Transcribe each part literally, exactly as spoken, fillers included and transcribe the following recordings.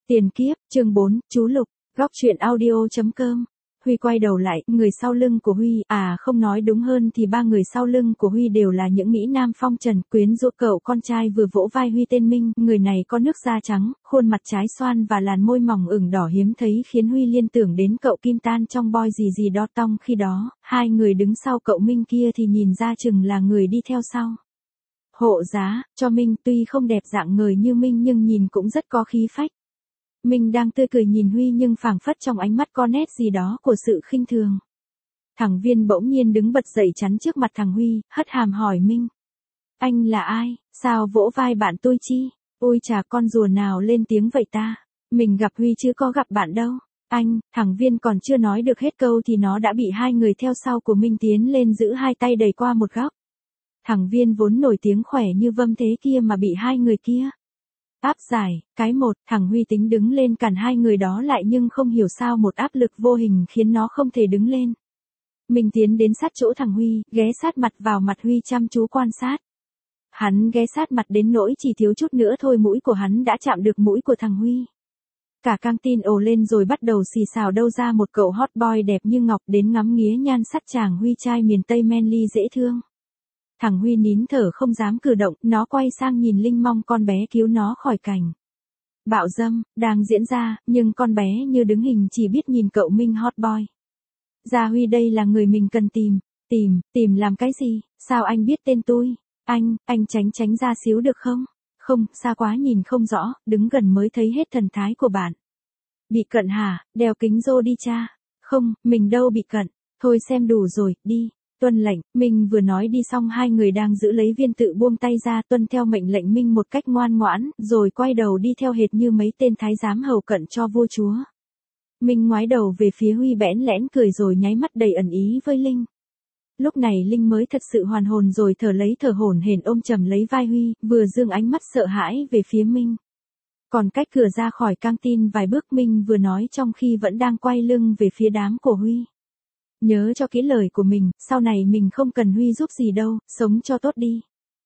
Tiền kiếp, chương bốn, chú Lục, góc truyện audio.com. Huy quay đầu lại, người sau lưng của Huy, à không nói đúng hơn thì ba người sau lưng của Huy đều là những mỹ nam phong trần, quyến rũ cậu con trai vừa vỗ vai Huy tên Minh, người này có nước da trắng, khuôn mặt trái xoan và làn môi mỏng ửng đỏ hiếm thấy khiến Huy liên tưởng đến cậu Kim Tan trong Boy gì gì đó tong khi đó, hai người đứng sau cậu Minh kia thì nhìn ra chừng là người đi theo sau. Hộ giá, cho Minh tuy không đẹp dạng người như Minh nhưng nhìn cũng rất có khí phách. Minh đang tươi cười nhìn Huy nhưng phảng phất trong ánh mắt có nét gì đó của sự khinh thường. Thằng Viên bỗng nhiên đứng bật dậy chắn trước mặt thằng Huy, hất hàm hỏi Minh. Anh là ai, sao vỗ vai bạn tôi chi? Ôi chà, con rùa nào lên tiếng vậy ta? Mình gặp Huy chứ có gặp bạn đâu. Anh, thằng Viên còn chưa nói được hết câu thì nó đã bị hai người theo sau của Minh tiến lên giữ hai tay đẩy qua một góc. Thằng Viên vốn nổi tiếng khỏe như vâm thế kia mà bị hai người kia áp giải. Cái một, thằng Huy tính đứng lên cản hai người đó lại nhưng không hiểu sao một áp lực vô hình khiến nó không thể đứng lên. Mình tiến đến sát chỗ thằng Huy, ghé sát mặt vào mặt Huy chăm chú quan sát. Hắn ghé sát mặt đến nỗi chỉ thiếu chút nữa thôi mũi của hắn đã chạm được mũi của thằng Huy. Cả căng tin ồ lên rồi bắt đầu xì xào đâu ra một cậu hot boy đẹp như ngọc đến ngắm nghía nhan sắc chàng Huy trai miền Tây manly dễ thương. Thằng Huy nín thở không dám cử động, nó quay sang nhìn Linh mong con bé cứu nó khỏi cảnh bạo dâm đang diễn ra, nhưng con bé như đứng hình chỉ biết nhìn cậu Minh hot boy. Gia Huy, đây là người mình cần tìm. Tìm, tìm làm cái gì? Sao anh biết tên tôi? Anh, anh tránh tránh ra xíu được không? Không, xa quá nhìn không rõ, đứng gần mới thấy hết thần thái của bạn. Bị cận hả? Đeo kính rô đi cha. Không, mình đâu bị cận. Thôi xem đủ rồi, đi. Tuân lệnh, Minh vừa nói đi xong hai người đang giữ lấy Viên tự buông tay ra tuân theo mệnh lệnh Minh một cách ngoan ngoãn, rồi quay đầu đi theo hệt như mấy tên thái giám hầu cận cho vua chúa. Minh ngoái đầu về phía Huy bẽn lẽn cười rồi nháy mắt đầy ẩn ý với Linh. Lúc này Linh mới thật sự hoàn hồn rồi thở lấy thở hổn hển ôm chầm lấy vai Huy, vừa dương ánh mắt sợ hãi về phía Minh. Còn cách cửa ra khỏi căng tin vài bước Minh vừa nói trong khi vẫn đang quay lưng về phía đám của Huy. Nhớ cho kỹ lời của mình, sau này mình không cần Huy giúp gì đâu, sống cho tốt đi.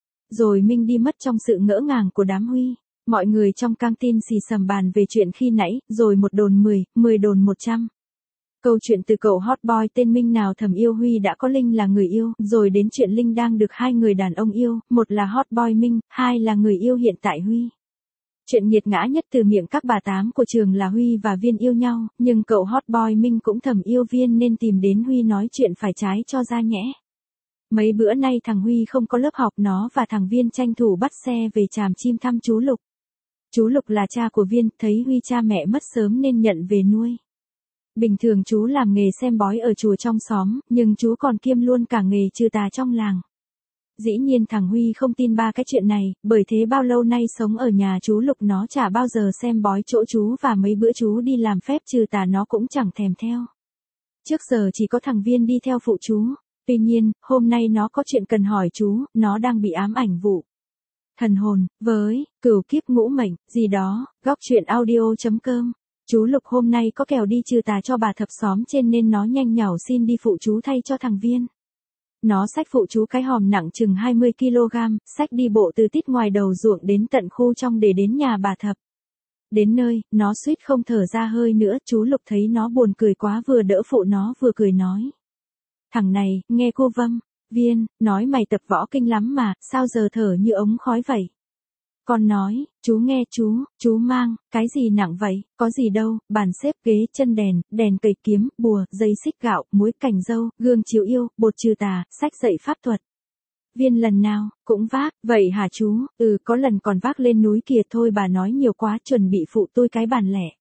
Rồi Minh đi mất trong sự ngỡ ngàng của đám Huy. Mọi người trong căng tin xì xầm bàn về chuyện khi nãy, rồi một đồn mười, mười đồn một trăm. Câu chuyện từ cậu hot boy tên Minh nào thầm yêu Huy đã có Linh là người yêu, rồi đến chuyện Linh đang được hai người đàn ông yêu, một là hot boy Minh, hai là người yêu hiện tại Huy. Chuyện nghiệt ngã nhất từ miệng các bà tám của trường là Huy và Viên yêu nhau, nhưng cậu hot boy Minh cũng thầm yêu Viên nên tìm đến Huy nói chuyện phải trái cho ra nhẽ. Mấy bữa nay thằng Huy không có lớp học, nó và thằng Viên tranh thủ bắt xe về Tràm Chim thăm chú Lục. Chú Lục là cha của Viên, thấy Huy cha mẹ mất sớm nên nhận về nuôi. Bình thường chú làm nghề xem bói ở chùa trong xóm, nhưng chú còn kiêm luôn cả nghề trừ tà trong làng. Dĩ nhiên thằng Huy không tin ba cái chuyện này, bởi thế bao lâu nay sống ở nhà chú Lục nó chả bao giờ xem bói chỗ chú và mấy bữa chú đi làm phép trừ tà nó cũng chẳng thèm theo. Trước giờ chỉ có thằng Viên đi theo phụ chú. Tuy nhiên, hôm nay nó có chuyện cần hỏi chú, nó đang bị ám ảnh vụ thần hồn, với cửu kiếp ngũ mệnh, gì đó, góc truyện audio.com. Chú Lục hôm nay có kèo đi trừ tà cho bà thập xóm trên nên nó nhanh nhảu xin đi phụ chú thay cho thằng Viên. Nó xách phụ chú cái hòm nặng chừng hai mươi ki lô gam, xách đi bộ từ tít ngoài đầu ruộng đến tận khu trong để đến nhà bà thập. Đến nơi, nó suýt không thở ra hơi nữa, chú Lục thấy nó buồn cười quá vừa đỡ phụ nó vừa cười nói. Thằng này, nghe cô Vâm, Viên, nói mày tập võ kinh lắm mà, sao giờ thở như ống khói vậy? Con nói, chú nghe chú, chú mang, cái gì nặng vậy, có gì đâu, bàn xếp ghế chân đèn, đèn cầy kiếm, bùa, dây xích gạo, muối cành dâu, gương chiếu yêu, bột trừ tà, sách dạy pháp thuật. Viên lần nào, cũng vác, vậy hả chú, ừ có lần còn vác lên núi kìa thôi bà nói nhiều quá chuẩn bị phụ tôi cái bàn lẻ.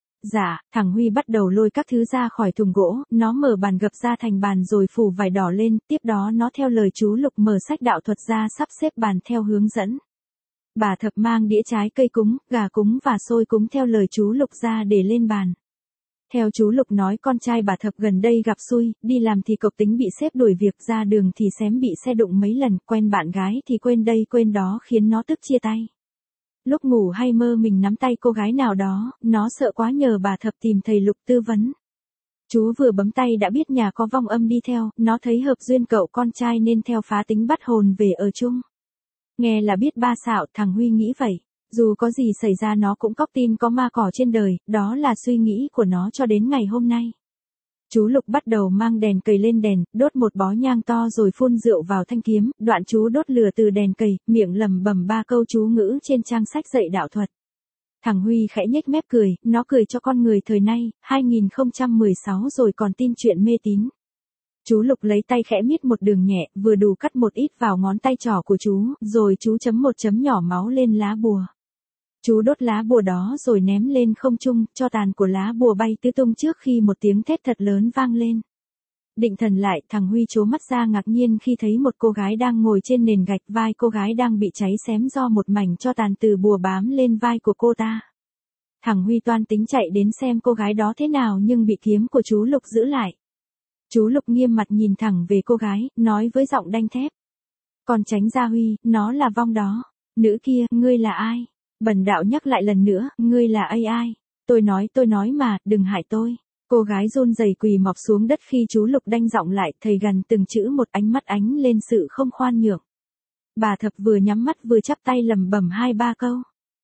Dạ, thằng Huy bắt đầu lôi các thứ ra khỏi thùng gỗ, nó mở bàn gập ra thành bàn rồi phủ vải đỏ lên, tiếp đó nó theo lời chú Lục mở sách đạo thuật ra sắp xếp bàn theo hướng dẫn. Bà thập mang đĩa trái cây cúng, gà cúng và xôi cúng theo lời chú Lục ra để lên bàn. Theo chú Lục nói con trai bà thập gần đây gặp xui, đi làm thì cộc tính bị sếp đuổi việc, ra đường thì xém bị xe đụng mấy lần, quen bạn gái thì quên đây quên đó khiến nó tức chia tay. Lúc ngủ hay mơ mình nắm tay cô gái nào đó, nó sợ quá nhờ bà thập tìm thầy Lục tư vấn. Chú vừa bấm tay đã biết nhà có vong âm đi theo, nó thấy hợp duyên cậu con trai nên theo phá tính bắt hồn về ở chung. Nghe là biết ba xạo, thằng Huy nghĩ vậy. Dù có gì xảy ra nó cũng cóc tin có ma cỏ trên đời, đó là suy nghĩ của nó cho đến ngày hôm nay. Chú Lục bắt đầu mang đèn cầy lên đèn, đốt một bó nhang to rồi phun rượu vào thanh kiếm, đoạn chú đốt lửa từ đèn cầy, miệng lẩm bẩm ba câu chú ngữ trên trang sách dạy đạo thuật. Thằng Huy khẽ nhếch mép cười, nó cười cho con người thời nay, hai nghìn không trăm mười sáu rồi còn tin chuyện mê tín. Chú Lục lấy tay khẽ miết một đường nhẹ, vừa đủ cắt một ít vào ngón tay trỏ của chú, rồi chú chấm một chấm nhỏ máu lên lá bùa. Chú đốt lá bùa đó rồi ném lên không trung, cho tàn của lá bùa bay tứ tung trước khi một tiếng thét thật lớn vang lên. Định thần lại, thằng Huy trố mắt ra ngạc nhiên khi thấy một cô gái đang ngồi trên nền gạch, vai cô gái đang bị cháy xém do một mảnh cho tàn từ bùa bám lên vai của cô ta. Thằng Huy toan tính chạy đến xem cô gái đó thế nào nhưng bị kiếm của chú Lục giữ lại. Chú Lục nghiêm mặt nhìn thẳng về cô gái, nói với giọng đanh thép. Còn tránh ra Huy, nó là vong đó. Nữ kia, ngươi là ai? Bần đạo nhắc lại lần nữa, ngươi là ai ai? Tôi nói tôi nói mà, đừng hại tôi. Cô gái run rẩy quỳ mọp xuống đất khi chú Lục đanh giọng lại, thầy gần từng chữ một, ánh mắt ánh lên sự không khoan nhượng. Bà Thập vừa nhắm mắt vừa chắp tay lẩm bẩm hai ba câu.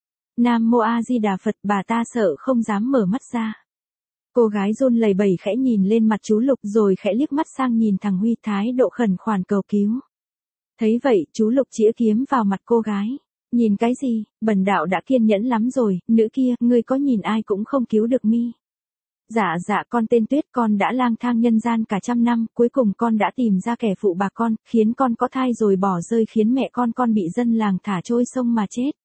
Nam Mô A Di Đà Phật, bà ta sợ không dám mở mắt ra. Cô gái run lẩy bẩy khẽ nhìn lên mặt chú Lục rồi khẽ liếc mắt sang nhìn thằng Huy, thái độ khẩn khoản cầu cứu. Thấy vậy, chú Lục chĩa kiếm vào mặt cô gái. Nhìn cái gì, bần đạo đã kiên nhẫn lắm rồi, nữ kia, ngươi có nhìn ai cũng không cứu được mi. Dạ dạ con tên Tuyết, con đã lang thang nhân gian cả trăm năm, cuối cùng con đã tìm ra kẻ phụ bà con, khiến con có thai rồi bỏ rơi, khiến mẹ con con bị dân làng thả trôi sông mà chết.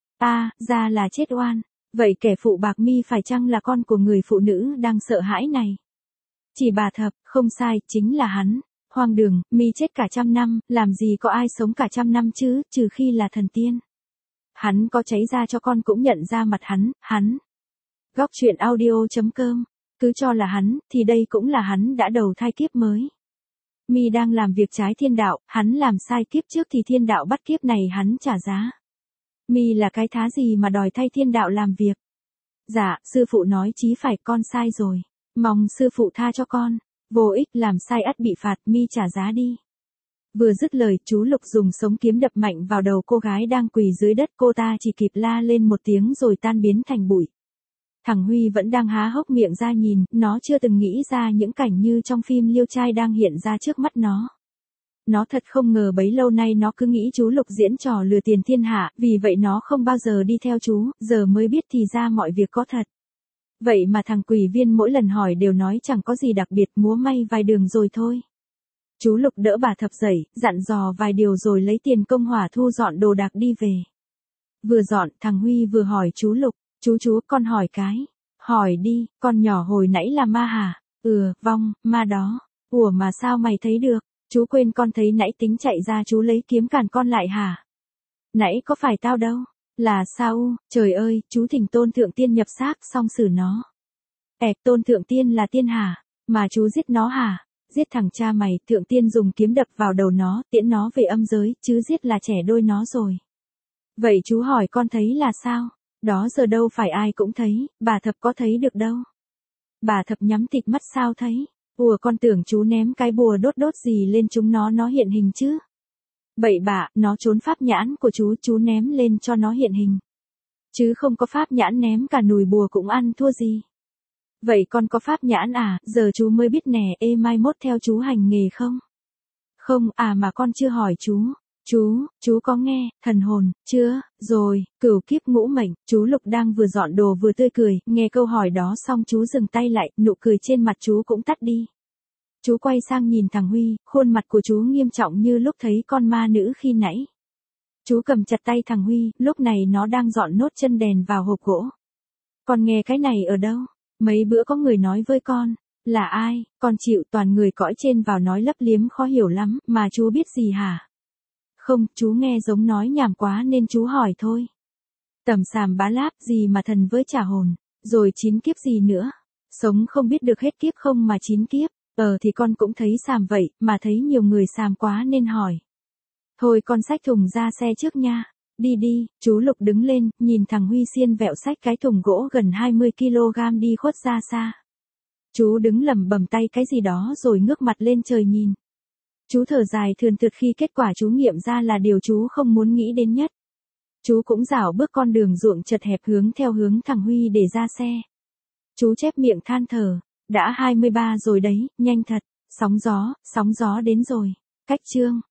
À, ra là chết oan. Vậy kẻ phụ bạc mi phải chăng là con của người phụ nữ đang sợ hãi này? Chỉ bà Thập, không sai, chính là hắn. Hoang đường, mi chết cả trăm năm, làm gì có ai sống cả trăm năm chứ, trừ khi là thần tiên. Hắn có cháy ra cho con cũng nhận ra mặt hắn, hắn. Góc truyện audio chấm com, cứ cho là hắn, thì đây cũng là hắn đã đầu thai kiếp mới. Mi đang làm việc trái thiên đạo, hắn làm sai kiếp trước thì thiên đạo bắt kiếp này hắn trả giá. Mi là cái thá gì mà đòi thay thiên đạo làm việc? Dạ, sư phụ nói chí phải, con sai rồi. Mong sư phụ tha cho con. Vô ích, làm sai ắt bị phạt, mi trả giá đi. Vừa dứt lời, chú Lục dùng sống kiếm đập mạnh vào đầu cô gái đang quỳ dưới đất, cô ta chỉ kịp la lên một tiếng rồi tan biến thành bụi. Thằng Huy vẫn đang há hốc miệng ra nhìn, nó chưa từng nghĩ ra những cảnh như trong phim Liêu Trai đang hiện ra trước mắt nó. Nó thật không ngờ bấy lâu nay nó cứ nghĩ chú Lục diễn trò lừa tiền thiên hạ, vì vậy nó không bao giờ đi theo chú, giờ mới biết thì ra mọi việc có thật. Vậy mà thằng quỷ viên mỗi lần hỏi đều nói chẳng có gì đặc biệt, múa may vài đường rồi thôi. Chú Lục đỡ bà Thập dậy, dặn dò vài điều rồi lấy tiền công hỏa thu dọn đồ đạc đi về. Vừa dọn, thằng Huy vừa hỏi chú Lục, chú chú, con hỏi cái. Hỏi đi, con nhỏ hồi nãy là ma hả? Ừ, vong, ma đó. Ủa mà sao mày thấy được? Chú quên con thấy nãy tính chạy ra chú lấy kiếm cản con lại hả? Nãy có phải tao đâu? Là sao? Trời ơi, chú thỉnh Tôn Thượng Tiên nhập xác xong xử nó. Ẹc, Tôn Thượng Tiên là tiên hả? Mà chú giết nó hả? Giết thằng cha mày, Thượng Tiên dùng kiếm đập vào đầu nó, tiễn nó về âm giới, chứ giết là trẻ đôi nó rồi. Vậy chú hỏi con thấy là sao? Đó giờ đâu phải ai cũng thấy, bà Thập có thấy được đâu. Bà Thập nhắm tịt mắt sao thấy? Ủa con tưởng chú ném cái bùa đốt đốt gì lên chúng nó nó hiện hình chứ? Bậy bạ, nó trốn pháp nhãn của chú, chú ném lên cho nó hiện hình. Chứ không có pháp nhãn ném cả nùi bùa cũng ăn thua gì. Vậy con có pháp nhãn à, giờ chú mới biết nè, ê mai mốt theo chú hành nghề không? Không, à mà con chưa hỏi chú. Chú, chú có nghe, thần hồn, chưa, rồi, cửu kiếp ngũ mệnh, chú Lục đang vừa dọn đồ vừa tươi cười, nghe câu hỏi đó xong chú dừng tay lại, nụ cười trên mặt chú cũng tắt đi. Chú quay sang nhìn thằng Huy, khuôn mặt của chú nghiêm trọng như lúc thấy con ma nữ khi nãy. Chú cầm chặt tay thằng Huy, lúc này nó đang dọn nốt chân đèn vào hộp gỗ. Con nghe cái này ở đâu? Mấy bữa có người nói với con. Là ai? Con chịu, toàn người cõi trên vào nói lấp liếm khó hiểu lắm, mà chú biết gì hả? Không, chú nghe giống nói nhảm quá nên chú hỏi thôi. Tầm xàm bá láp gì mà thần với trả hồn, rồi chín kiếp gì nữa. Sống không biết được hết kiếp không mà chín kiếp. Ờ thì con cũng thấy xàm vậy, mà thấy nhiều người xàm quá nên hỏi. Thôi con xách thùng ra xe trước nha. Đi đi, chú Lục đứng lên, nhìn thằng Huy xiên vẹo xách cái thùng gỗ gần hai mươi ki lô gam đi khuất ra xa. Chú đứng lẩm bẩm tay cái gì đó rồi ngước mặt lên trời nhìn. Chú thở dài thườn thượt khi kết quả chú nghiệm ra là điều chú không muốn nghĩ đến nhất. Chú cũng dảo bước con đường ruộng chật hẹp hướng theo hướng thằng Huy để ra xe. Chú chép miệng than thở, đã hai mươi ba rồi đấy, nhanh thật, sóng gió, sóng gió đến rồi. Cách chương